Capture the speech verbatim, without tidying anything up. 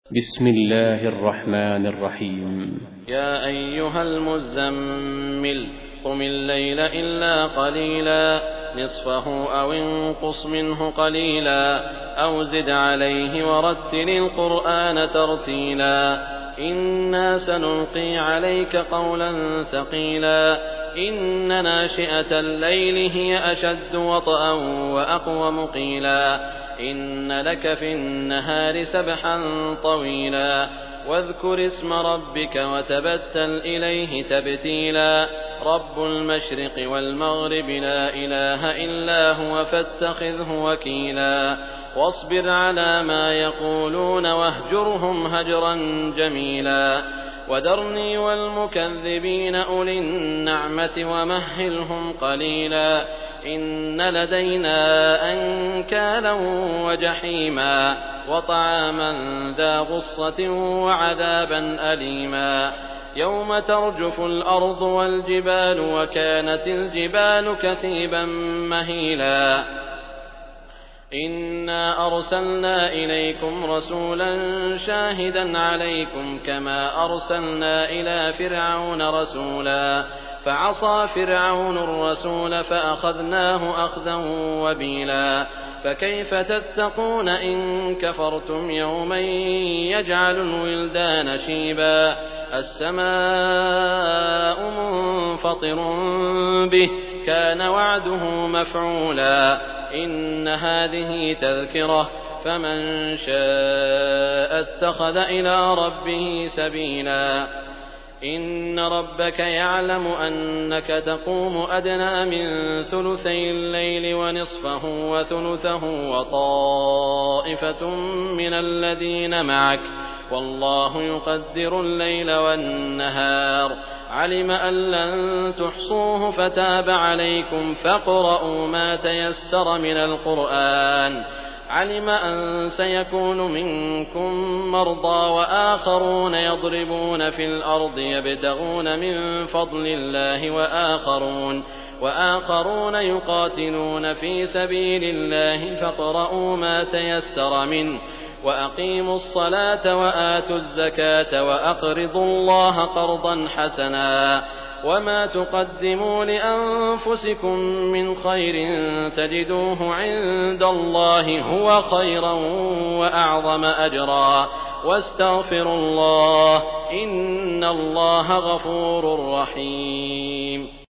بسم الله الرحمن الرحيم. يا أيها المزمل قم الليل إلا قليلا نصفه أو انقص منه قليلا أو زد عليه ورتل القرآن ترتيلا إنا سنلقي عليك قولا ثقيلا إن ناشئة الليل هي أشد وطئا وأقوم قيلا إن لك في النهار سبحا طويلا واذكر اسم ربك وتبتل إليه تبتيلا رب المشرق والمغرب لا إله إلا هو فاتخذه وكيلا واصبر على ما يقولون واهجرهم هجرا جميلا وذرني والمكذبين أولي النعمة ومهلهم قليلا إن لدينا أنكالا وجحيما وطعاما ذا غصة وعذابا أليما يوم ترجف الأرض والجبال وكانت الجبال كثيبا مهيلا إنا أرسلنا إليكم رسولا شاهدا عليكم كما أرسلنا إلى فرعون رسولا فعصى فرعون الرسول فأخذناه أخذا وبيلا فكيف تتقون إن كفرتم يوما يجعل الولدان شيبا السماء منفطر به كان وعده مفعولا إن هذه تذكرة فمن شاء اتخذ إلى ربه سبيلا إن ربك يعلم أنك تقوم أدنى من ثلثي الليل ونصفه وثلثه وطائفة من الذين معك والله يقدر الليل والنهار علم أن لن تحصوه فتاب عليكم فاقرؤوا ما تيسر من القرآن علم أن سيكون منكم مرضى وآخرون يضربون في الأرض يبتغون من فضل الله وآخرون وآخرون يقاتلون في سبيل الله فاقرؤوا ما تيسر منه وأقيموا الصلاة وآتوا الزكاة وأقرضوا الله قرضا حسنا وما تقدموا لأنفسكم من خير تجدوه عند الله هو خيرا وأعظم أجرا واستغفروا الله إن الله غفور رحيم.